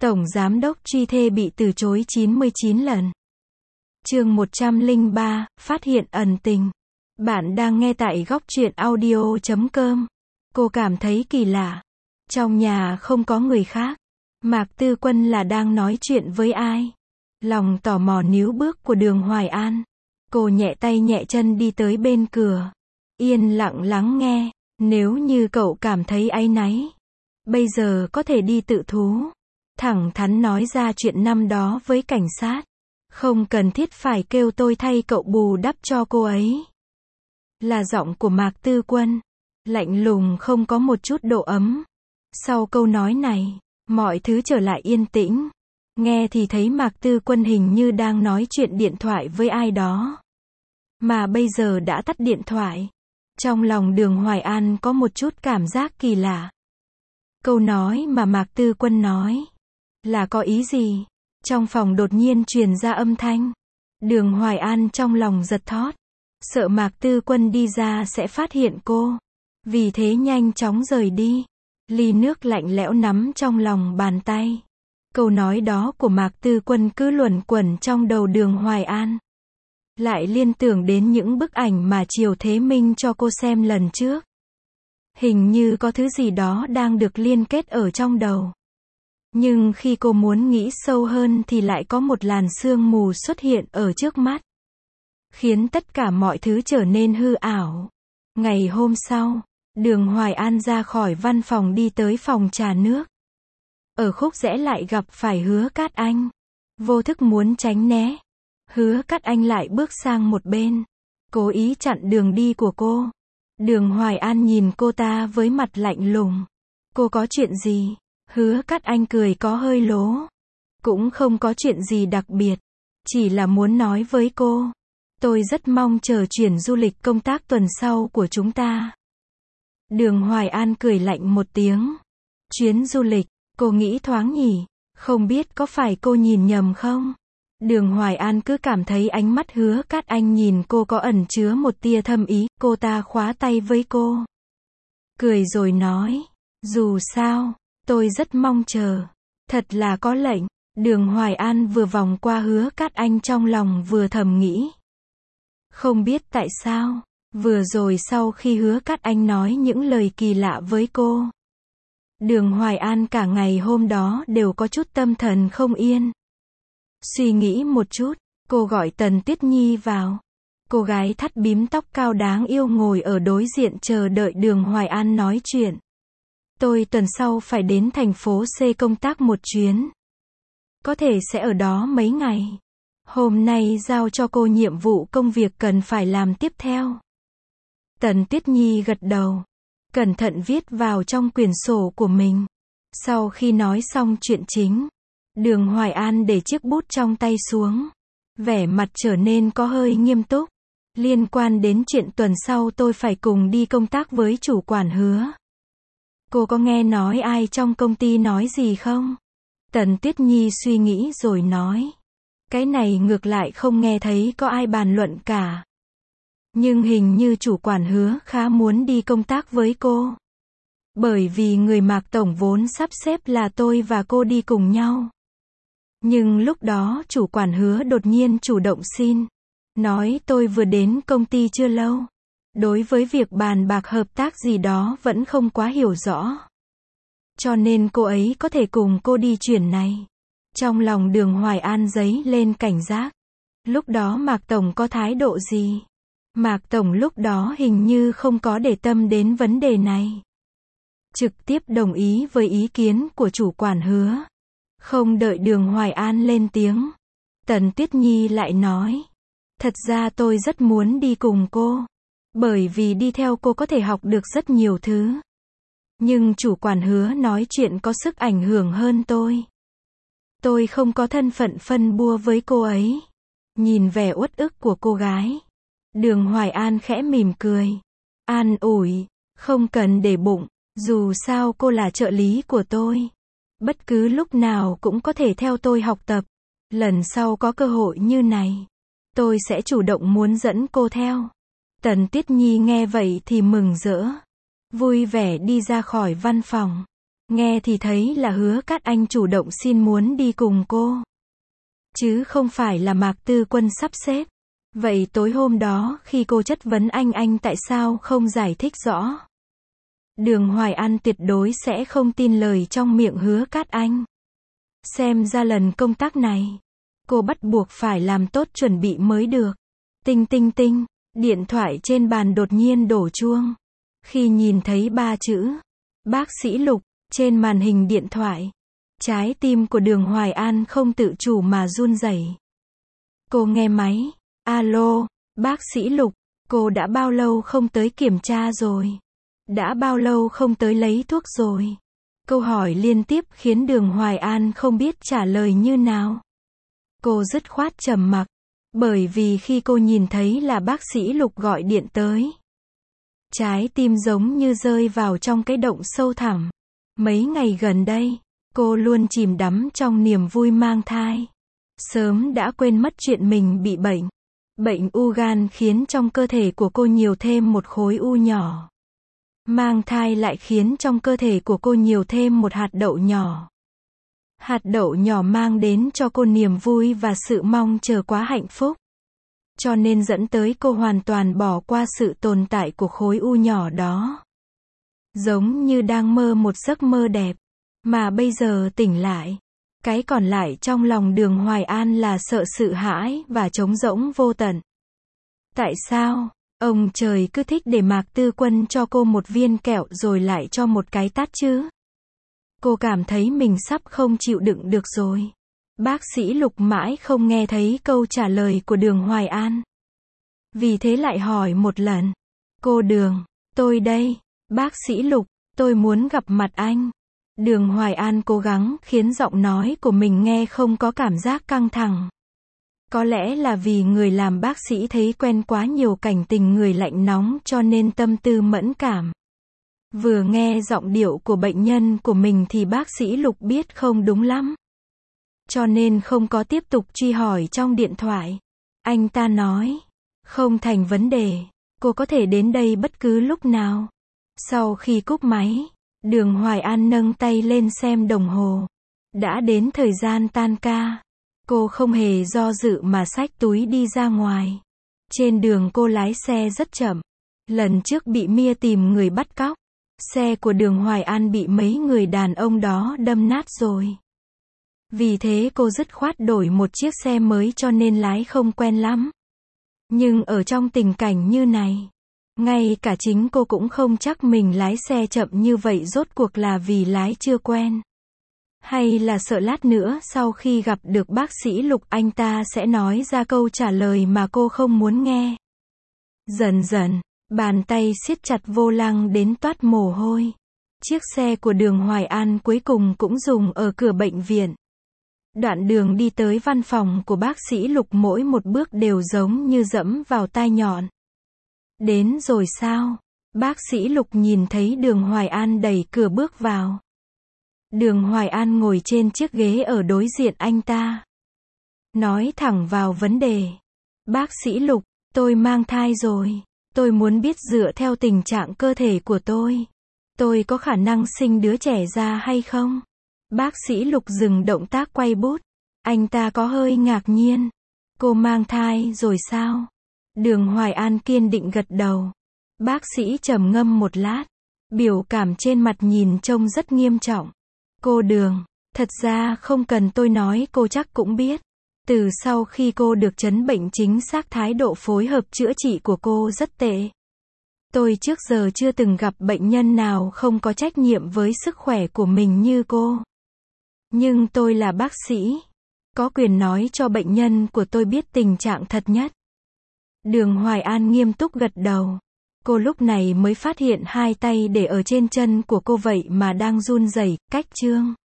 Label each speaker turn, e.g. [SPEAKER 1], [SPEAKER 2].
[SPEAKER 1] Tổng Giám đốc truy thê bị từ chối 99 lần. Chương 103, phát hiện ẩn tình. Bạn đang nghe tại góc truyện audio.com. Cô cảm thấy kỳ lạ. Trong nhà không có người khác. Mạc Tư Quân là đang nói chuyện với ai? Lòng tò mò níu bước của Đường Hoài An. Cô nhẹ tay nhẹ chân đi tới bên cửa. Yên lặng lắng nghe. Nếu như cậu cảm thấy áy náy, bây giờ có thể đi tự thú. Thẳng thắn nói ra chuyện năm đó với cảnh sát. Không cần thiết phải kêu tôi thay cậu bù đắp cho cô ấy. Là giọng của Mạc Tư Quân. Lạnh lùng không có một chút độ ấm. Sau câu nói này, mọi thứ trở lại yên tĩnh. Nghe thì thấy Mạc Tư Quân hình như đang nói chuyện điện thoại với ai đó. Mà bây giờ đã tắt điện thoại. Trong lòng Đường Hoài An có một chút cảm giác kỳ lạ. Câu nói mà Mạc Tư Quân nói là có ý gì? Trong phòng đột nhiên truyền ra âm thanh. Đường Hoài An trong lòng giật thót. Sợ Mạc Tư Quân đi ra sẽ phát hiện cô. Vì thế nhanh chóng rời đi. Ly nước lạnh lẽo nắm trong lòng bàn tay. Câu nói đó của Mạc Tư Quân cứ luẩn quẩn trong đầu Đường Hoài An. Lại liên tưởng đến những bức ảnh mà Triều Thế Minh cho cô xem lần trước. Hình như có thứ gì đó đang được liên kết ở trong đầu. Nhưng khi cô muốn nghĩ sâu hơn thì lại có một làn sương mù xuất hiện ở trước mắt. Khiến tất cả mọi thứ trở nên hư ảo. Ngày hôm sau, Đường Hoài An ra khỏi văn phòng đi tới phòng trà nước. Ở khúc rẽ lại gặp phải Hứa Cát Anh. Vô thức muốn tránh né. Hứa Cát Anh lại bước sang một bên. Cố ý chặn đường đi của cô. Đường Hoài An nhìn cô ta với mặt lạnh lùng. Cô có chuyện gì? Hứa Cát Anh cười có hơi lố. Cũng không có chuyện gì đặc biệt. Chỉ là muốn nói với cô. Tôi rất mong chờ chuyến du lịch công tác tuần sau của chúng ta. Đường Hoài An cười lạnh một tiếng. Chuyến du lịch, cô nghĩ thoáng nhỉ? Không biết có phải cô nhìn nhầm không? Đường Hoài An cứ cảm thấy ánh mắt Hứa Cát Anh nhìn cô có ẩn chứa một tia thâm ý. Cô ta khóa tay với cô. Cười rồi nói. Dù sao, tôi rất mong chờ. Thật là có lệnh. Đường Hoài An vừa vòng qua Hứa Cát Anh trong lòng vừa thầm nghĩ. Không biết tại sao, vừa rồi sau khi Hứa Cát Anh nói những lời kỳ lạ với cô. Đường Hoài An cả ngày hôm đó đều có chút tâm thần không yên. Suy nghĩ một chút, cô gọi Tần Tuyết Nhi vào. Cô gái thắt bím tóc cao đáng yêu ngồi ở đối diện chờ đợi Đường Hoài An nói chuyện. Tôi tuần sau phải đến thành phố C công tác một chuyến. Có thể sẽ ở đó mấy ngày. Hôm nay giao cho cô nhiệm vụ công việc cần phải làm tiếp theo. Tần Tuyết Nhi gật đầu. Cẩn thận viết vào trong quyển sổ của mình. Sau khi nói xong chuyện chính, Đường Hoài An để chiếc bút trong tay xuống. Vẻ mặt trở nên có hơi nghiêm túc. Liên quan đến chuyện tuần sau tôi phải cùng đi công tác với chủ quản Hứa. Cô có nghe nói ai trong công ty nói gì không? Tần Tuyết Nhi suy nghĩ rồi nói. Cái này ngược lại không nghe thấy có ai bàn luận cả. Nhưng hình như chủ quản Hứa khá muốn đi công tác với cô. Bởi vì người Mạc Tổng vốn sắp xếp là tôi và cô đi cùng nhau. Nhưng lúc đó chủ quản Hứa đột nhiên chủ động xin. Nói tôi vừa đến công ty chưa lâu. Đối với việc bàn bạc hợp tác gì đó vẫn không quá hiểu rõ. Cho nên cô ấy có thể cùng cô đi chuyển này. Trong lòng Đường Hoài An dấy lên cảnh giác. Lúc đó Mạc Tổng có thái độ gì? Mạc Tổng lúc đó hình như không có để tâm đến vấn đề này. Trực tiếp đồng ý với ý kiến của chủ quản Hứa. Không đợi Đường Hoài An lên tiếng. Tần Tuyết Nhi lại nói. Thật ra tôi rất muốn đi cùng cô. Bởi vì đi theo cô có thể học được rất nhiều thứ. Nhưng chủ quản Hứa nói chuyện có sức ảnh hưởng hơn tôi. Tôi không có thân phận phân bua với cô ấy. Nhìn vẻ uất ức của cô gái. Đường Hoài An khẽ mỉm cười. An ủi. Không cần để bụng. Dù sao cô là trợ lý của tôi. Bất cứ lúc nào cũng có thể theo tôi học tập. Lần sau có cơ hội như này, tôi sẽ chủ động muốn dẫn cô theo. Tần Tuyết Nhi nghe vậy thì mừng rỡ. Vui vẻ đi ra khỏi văn phòng. Nghe thì thấy là Hứa Cát Anh chủ động xin muốn đi cùng cô. Chứ không phải là Mạc Tư Quân sắp xếp. Vậy tối hôm đó khi cô chất vấn anh tại sao không giải thích rõ. Đường Hoài An tuyệt đối sẽ không tin lời trong miệng Hứa Cát Anh. Xem ra lần công tác này, cô bắt buộc phải làm tốt chuẩn bị mới được. Tinh tinh tinh, điện thoại trên bàn đột nhiên đổ chuông. Khi nhìn thấy 3 chữ, bác sĩ Lục, trên màn hình điện thoại, trái tim của Đường Hoài An không tự chủ mà run rẩy. Cô nghe máy, alo, bác sĩ Lục, cô đã bao lâu không tới kiểm tra rồi? Đã bao lâu không tới lấy thuốc rồi? Câu hỏi liên tiếp khiến Đường Hoài An không biết trả lời như nào. Cô dứt khoát trầm mặc, bởi vì khi cô nhìn thấy là bác sĩ Lục gọi điện tới, trái tim giống như rơi vào trong cái động sâu thẳm. Mấy ngày gần đây, cô luôn chìm đắm trong niềm vui mang thai. Sớm đã quên mất chuyện mình bị bệnh. Bệnh u gan khiến trong cơ thể của cô nhiều thêm một khối u nhỏ. Mang thai lại khiến trong cơ thể của cô nhiều thêm một hạt đậu nhỏ. Hạt đậu nhỏ mang đến cho cô niềm vui và sự mong chờ quá hạnh phúc. Cho nên dẫn tới cô hoàn toàn bỏ qua sự tồn tại của khối u nhỏ đó. Giống như đang mơ một giấc mơ đẹp. Mà bây giờ tỉnh lại. Cái còn lại trong lòng Đường Hoài An là sợ sự hãi và trống rỗng vô tận. Tại sao? Ông trời cứ thích để Mạc Tư Quân cho cô một viên kẹo rồi lại cho một cái tát chứ? Cô cảm thấy mình sắp không chịu đựng được rồi. Bác sĩ Lục mãi không nghe thấy câu trả lời của Đường Hoài An. Vì thế lại hỏi một lần. Cô Đường, tôi đây. Bác sĩ Lục, tôi muốn gặp mặt anh. Đường Hoài An cố gắng khiến giọng nói của mình nghe không có cảm giác căng thẳng. Có lẽ là vì người làm bác sĩ thấy quen quá nhiều cảnh tình người lạnh nóng cho nên tâm tư mẫn cảm. Vừa nghe giọng điệu của bệnh nhân của mình thì bác sĩ Lục biết không đúng lắm. Cho nên không có tiếp tục truy hỏi trong điện thoại. Anh ta nói, không thành vấn đề, cô có thể đến đây bất cứ lúc nào. Sau khi cúp máy, Đường Hoài An nâng tay lên xem đồng hồ. Đã đến thời gian tan ca. Cô không hề do dự mà xách túi đi ra ngoài. Trên đường cô lái xe rất chậm. Lần trước bị Mia tìm người bắt cóc. Xe của Đường Hoài An bị mấy người đàn ông đó đâm nát rồi. Vì thế cô dứt khoát đổi một chiếc xe mới cho nên lái không quen lắm. Nhưng ở trong tình cảnh như này, ngay cả chính cô cũng không chắc mình lái xe chậm như vậy rốt cuộc là vì lái chưa quen. Hay là sợ lát nữa sau khi gặp được bác sĩ Lục anh ta sẽ nói ra câu trả lời mà cô không muốn nghe. Dần dần, bàn tay siết chặt vô lăng đến toát mồ hôi. Chiếc xe của Đường Hoài An cuối cùng cũng dừng ở cửa bệnh viện. Đoạn đường đi tới văn phòng của bác sĩ Lục mỗi một bước đều giống như dẫm vào tai nhọn. Đến rồi sao? Bác sĩ Lục nhìn thấy Đường Hoài An đẩy cửa bước vào. Đường Hoài An ngồi trên chiếc ghế ở đối diện anh ta. Nói thẳng vào vấn đề. Bác sĩ Lục, tôi mang thai rồi. Tôi muốn biết dựa theo tình trạng cơ thể của tôi có khả năng sinh đứa trẻ ra hay không? Bác sĩ Lục dừng động tác quay bút. Anh ta có hơi ngạc nhiên. Cô mang thai rồi sao? Đường Hoài An kiên định gật đầu. Bác sĩ trầm ngâm một lát. Biểu cảm trên mặt nhìn trông rất nghiêm trọng. Cô Đường, thật ra không cần tôi nói cô chắc cũng biết. Từ sau khi cô được chẩn bệnh chính xác thái độ phối hợp chữa trị của cô rất tệ. Tôi trước giờ chưa từng gặp bệnh nhân nào không có trách nhiệm với sức khỏe của mình như cô. Nhưng tôi là bác sĩ. Có quyền nói cho bệnh nhân của tôi biết tình trạng thật nhất. Đường Hoài An nghiêm túc gật đầu. Cô lúc này mới phát hiện hai tay để ở trên chân của cô vậy mà đang run rẩy, cách chương.